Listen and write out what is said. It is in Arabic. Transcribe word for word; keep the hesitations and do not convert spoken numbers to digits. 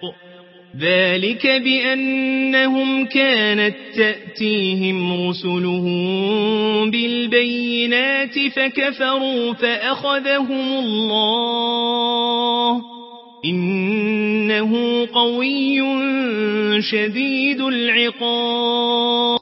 ذلك بأنهم كانت تأتيهم رسلهم بالبينات فكفروا فأخذهم الله إنه قوي شديد العقاب.